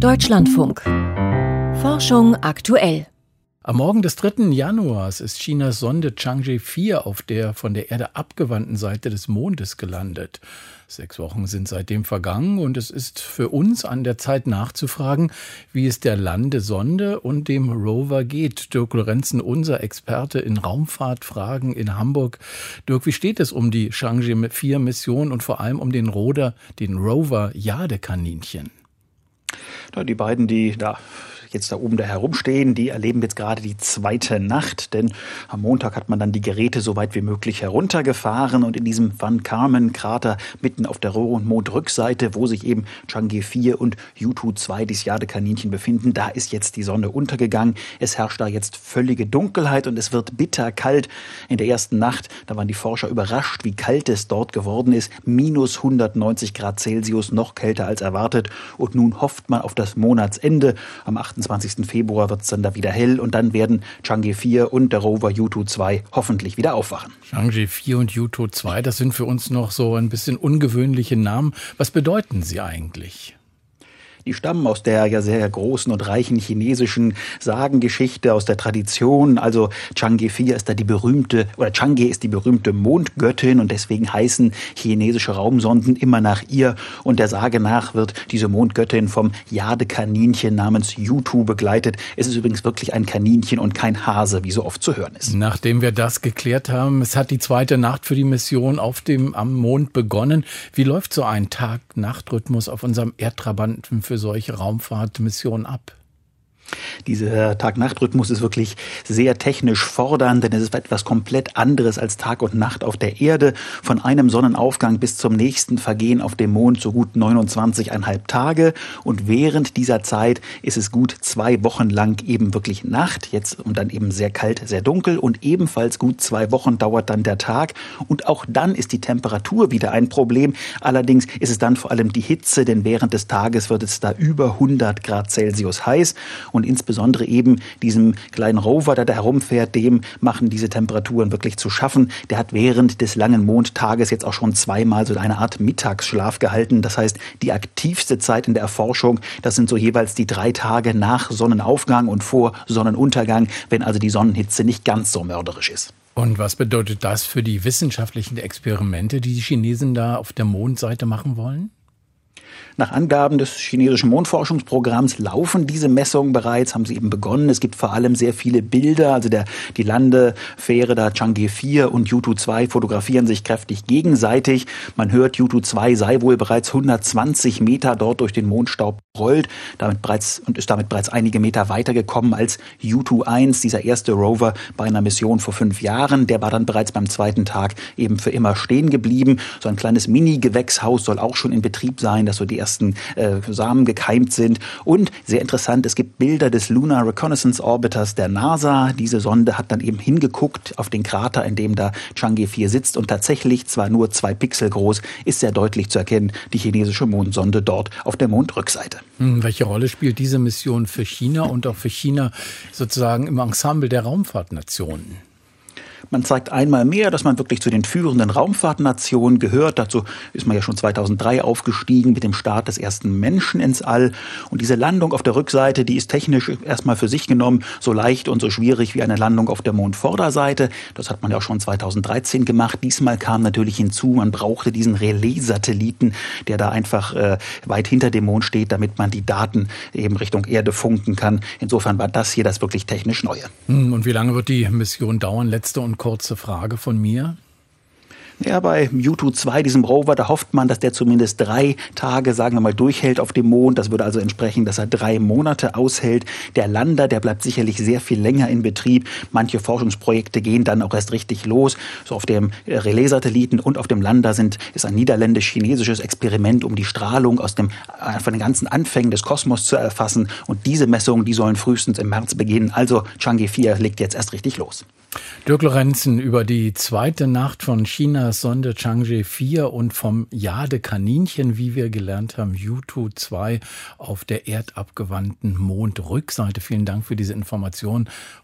Deutschlandfunk. Forschung aktuell. Am Morgen des 3. Januars ist Chinas Sonde Chang'e 4 auf der von der Erde abgewandten Seite des Mondes gelandet. 6 Wochen sind seitdem vergangen und es ist für uns an der Zeit nachzufragen, wie es der Landesonde und dem Rover geht. Dirk Lorenzen, unser Experte in Raumfahrtfragen in Hamburg. Dirk, wie steht es um die Chang'e 4 Mission und vor allem um den Rover Jadekaninchen? Die beiden, die jetzt da oben herumstehen, die erleben jetzt gerade die zweite Nacht, denn am Montag hat man dann die Geräte so weit wie möglich heruntergefahren und in diesem Van Karman-Krater mitten auf der Mondrückseite, wo sich eben Chang'e 4 und Yutu 2, dieses Jadekaninchen, befinden, da ist jetzt die Sonne untergegangen. Es herrscht da jetzt völlige Dunkelheit und es wird bitterkalt. In der ersten Nacht, da waren die Forscher überrascht, wie kalt es dort geworden ist. Minus 190 Grad Celsius, noch kälter als erwartet. Und nun hofft man auf das Monatsende. Am 28. Februar wird es dann da wieder hell und dann werden Chang'e 4 und der Rover Yutu 2 hoffentlich wieder aufwachen. Chang'e 4 und Yutu 2, das sind für uns noch so ein bisschen ungewöhnliche Namen. Was bedeuten sie eigentlich? Die stammen aus der ja sehr großen und reichen chinesischen Sagengeschichte, aus der Tradition. Also Chang'e 4 ist da Chang'e ist die berühmte Mondgöttin und deswegen heißen chinesische Raumsonden immer nach ihr. Und der Sage nach wird diese Mondgöttin vom Jadekaninchen namens Yutu begleitet. Es ist übrigens wirklich ein Kaninchen und kein Hase, wie so oft zu hören ist. Nachdem wir das geklärt haben, es hat die zweite Nacht für die Mission am Mond begonnen. Wie läuft so ein Tag-Nacht-Rhythmus auf unserem Erdtrabanten für solche Raumfahrtmissionen ab? Dieser Tag-Nacht-Rhythmus ist wirklich sehr technisch fordernd, denn es ist etwas komplett anderes als Tag und Nacht auf der Erde. Von einem Sonnenaufgang bis zum nächsten vergehen auf dem Mond so gut 29,5 Tage. Und während dieser Zeit ist es gut 2 Wochen lang eben wirklich Nacht, jetzt und dann eben sehr kalt, sehr dunkel. Und ebenfalls gut 2 Wochen dauert dann der Tag. Und auch dann ist die Temperatur wieder ein Problem. Allerdings ist es dann vor allem die Hitze, denn während des Tages wird es da über 100 Grad Celsius heiß. Und insbesondere eben diesem kleinen Rover, der da herumfährt, dem machen diese Temperaturen wirklich zu schaffen. Der hat während des langen Mondtages jetzt auch schon 2-mal so eine Art Mittagsschlaf gehalten. Das heißt, die aktivste Zeit in der Erforschung, das sind so jeweils die 3 Tage nach Sonnenaufgang und vor Sonnenuntergang, wenn also die Sonnenhitze nicht ganz so mörderisch ist. Und was bedeutet das für die wissenschaftlichen Experimente, die Chinesen da auf der Mondseite machen wollen? Nach Angaben des chinesischen Mondforschungsprogramms laufen diese Messungen bereits, haben sie eben begonnen. Es gibt vor allem sehr viele Bilder, also die Landefähre da Chang'e 4 und Yutu 2 fotografieren sich kräftig gegenseitig. Man hört, Yutu 2 sei wohl bereits 120 Meter dort durch den Mondstaub rollt, ist damit bereits einige Meter weitergekommen als Yutu 1, dieser erste Rover bei einer Mission vor 5 Jahren. Der war dann bereits beim zweiten Tag eben für immer stehen geblieben. So ein kleines Mini-Gewächshaus soll auch schon in Betrieb sein, dass so die ersten Samen gekeimt sind. Und sehr interessant, es gibt Bilder des Lunar Reconnaissance Orbiters der NASA. Diese Sonde hat dann eben hingeguckt auf den Krater, in dem da Chang'e 4 sitzt. Und tatsächlich, zwar nur 2 Pixel groß, ist sehr deutlich zu erkennen, die chinesische Mondsonde dort auf der Mondrückseite. Welche Rolle spielt diese Mission für China und auch für China sozusagen im Ensemble der Raumfahrtnationen? Man zeigt einmal mehr, dass man wirklich zu den führenden Raumfahrtnationen gehört. Dazu ist man ja schon 2003 aufgestiegen mit dem Start des ersten Menschen ins All. Und diese Landung auf der Rückseite, die ist technisch erstmal für sich genommen so leicht und so schwierig wie eine Landung auf der Mondvorderseite. Das hat man ja auch schon 2013 gemacht. Diesmal kam natürlich hinzu, man brauchte diesen Relais-Satelliten, der da einfach weit hinter dem Mond steht, damit man die Daten eben Richtung Erde funken kann. Insofern war das hier das wirklich technisch Neue. Und wie lange wird die Mission dauern? Letzte und kurze Frage von mir. Ja, bei Yutu 2, diesem Rover, da hofft man, dass der zumindest 3 Tage, sagen wir mal, durchhält auf dem Mond. Das würde also entsprechen, dass er 3 Monate aushält. Der Lander, der bleibt sicherlich sehr viel länger in Betrieb. Manche Forschungsprojekte gehen dann auch erst richtig los. So auf dem Relais-Satelliten und auf dem Lander ist ein niederländisch-chinesisches Experiment, um die Strahlung von den ganzen Anfängen des Kosmos zu erfassen. Und diese Messungen, die sollen frühestens im März beginnen. Also Chang'e 4 legt jetzt erst richtig los. Dirk Lorenzen über die zweite Nacht von Chinas Sonde Chang'e 4 und vom Jadekaninchen, wie wir gelernt haben, Yutu 2 auf der erdabgewandten Mondrückseite. Vielen Dank für diese Information